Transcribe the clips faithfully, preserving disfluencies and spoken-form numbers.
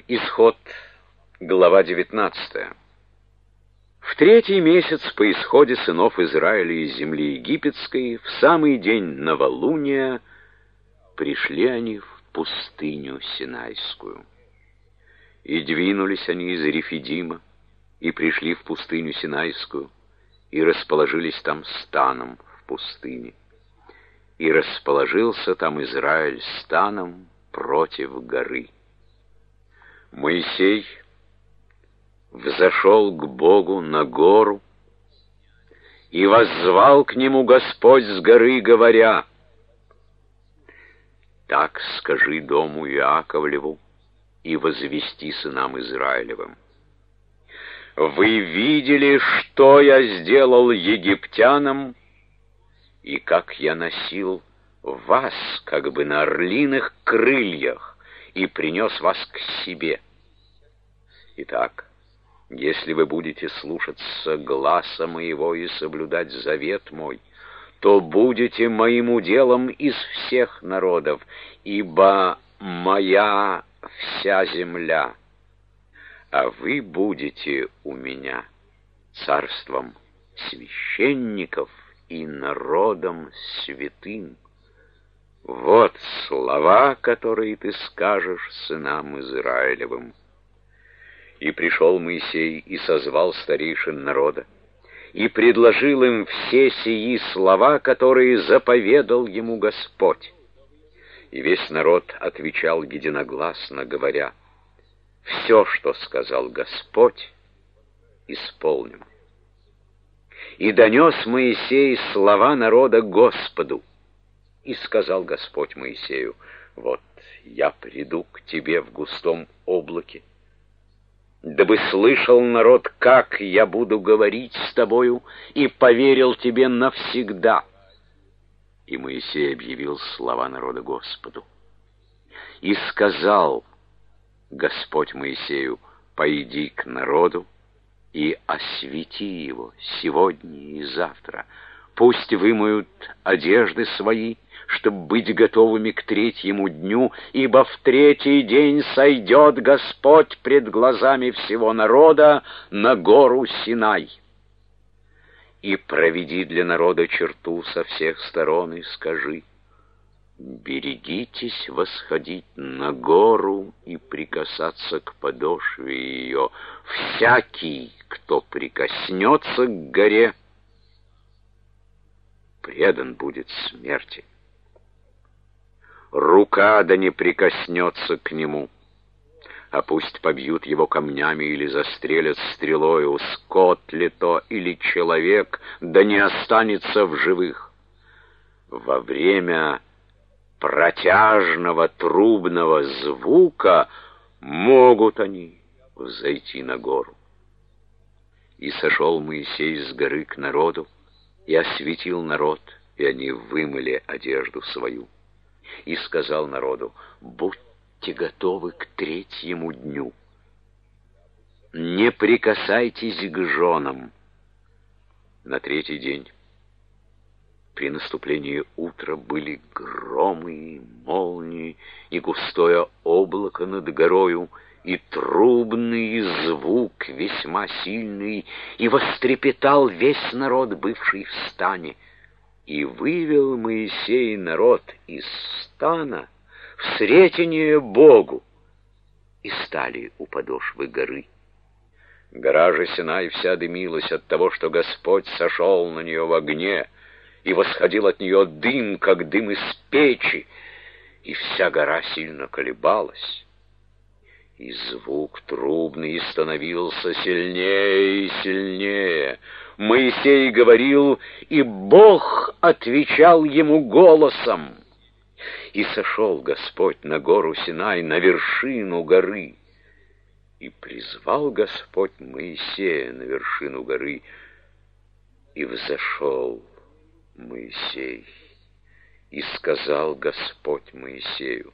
Исход, глава девятнадцатая. В третий месяц по исходе сынов Израиля из земли египетской, в самый день новолуния, пришли они в пустыню Синайскую. И двинулись они из Рефидима, и пришли в пустыню Синайскую, и расположились там станом в пустыне. И расположился там Израиль станом против горы. Моисей взошел к Богу на гору, и воззвал к нему Господь с горы, говоря: «Так скажи дому Иаковлеву и возвести сынам Израилевым: вы видели, что я сделал египтянам, и как я носил вас как бы на орлиных крыльях и принес вас к себе. Итак, если вы будете слушаться гласа моего и соблюдать завет мой, то будете моим уделом из всех народов, ибо моя вся земля, а вы будете у меня царством священников и народом святым. Вот слова, которые ты скажешь сынам Израилевым». И пришел Моисей и созвал старейшин народа, и предложил им все сии слова, которые заповедал ему Господь. И весь народ отвечал единогласно, говоря: «Все, что сказал Господь, исполним». И донес Моисей слова народа Господу. И сказал Господь Моисею: «Вот я приду к тебе в густом облаке, дабы слышал народ, как я буду говорить с тобою, и поверил тебе навсегда». И Моисей объявил слова народа Господу. И сказал Господь Моисею: «Пойди к народу и освети его сегодня и завтра. Пусть вымоют одежды свои, чтобы быть готовыми к третьему дню, ибо в третий день сойдет Господь пред глазами всего народа на гору Синай. И проведи для народа черту со всех сторон и скажи: берегитесь восходить на гору и прикасаться к подошве ее. Всякий, кто прикоснется к горе, предан будет смерти. Рука да не прикоснется к нему, а пусть побьют его камнями или застрелят стрелою, скот ли то или человек, да не останется в живых. Во время протяжного трубного звука могут они взойти на гору». И сошел Моисей с горы к народу, и осветил народ, и они вымыли одежду свою. И сказал народу: «Будьте готовы к третьему дню. Не прикасайтесь к женам». На третий день при наступлении утра были громы и молнии, и густое облако над горою, и трубный звук весьма сильный, и вострепетал весь народ, бывший в стане. И вывел Моисей народ из стана в сретение Богу, и стали у подошвы горы. Гора же Синай вся дымилась от того, что Господь сошел на нее в огне, и восходил от нее дым, как дым из печи, и вся гора сильно колебалась. И звук трубный становился сильнее и сильнее. Моисей говорил, и Бог отвечал ему голосом. И сошел Господь на гору Синай, на вершину горы. И призвал Господь Моисея на вершину горы. И взошел Моисей. И сказал Господь Моисею: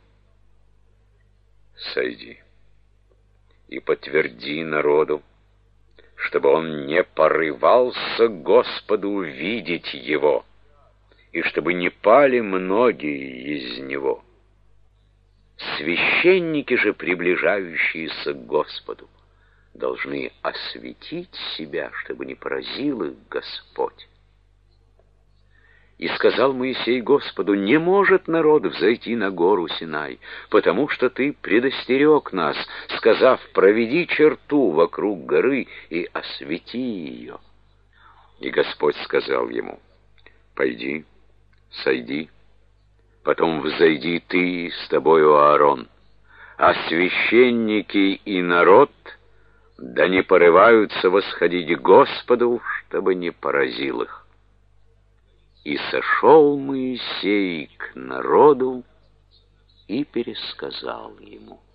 «Сойди и подтверди народу, чтобы он не порывался к Господу видеть его, и чтобы не пали многие из него». Священники же, приближающиеся к Господу, должны осветить себя, чтобы не поразил их Господь. И сказал Моисей Господу: не может народ взойти на гору Синай, потому что ты предостерег нас, сказав: проведи черту вокруг горы и освети ее. И Господь сказал ему: пойди, сойди, потом взойди ты с тобою Аарон, а священники и народ да не порываются восходить к Господу, чтобы не поразил их. И сошел Моисей к народу и пересказал ему.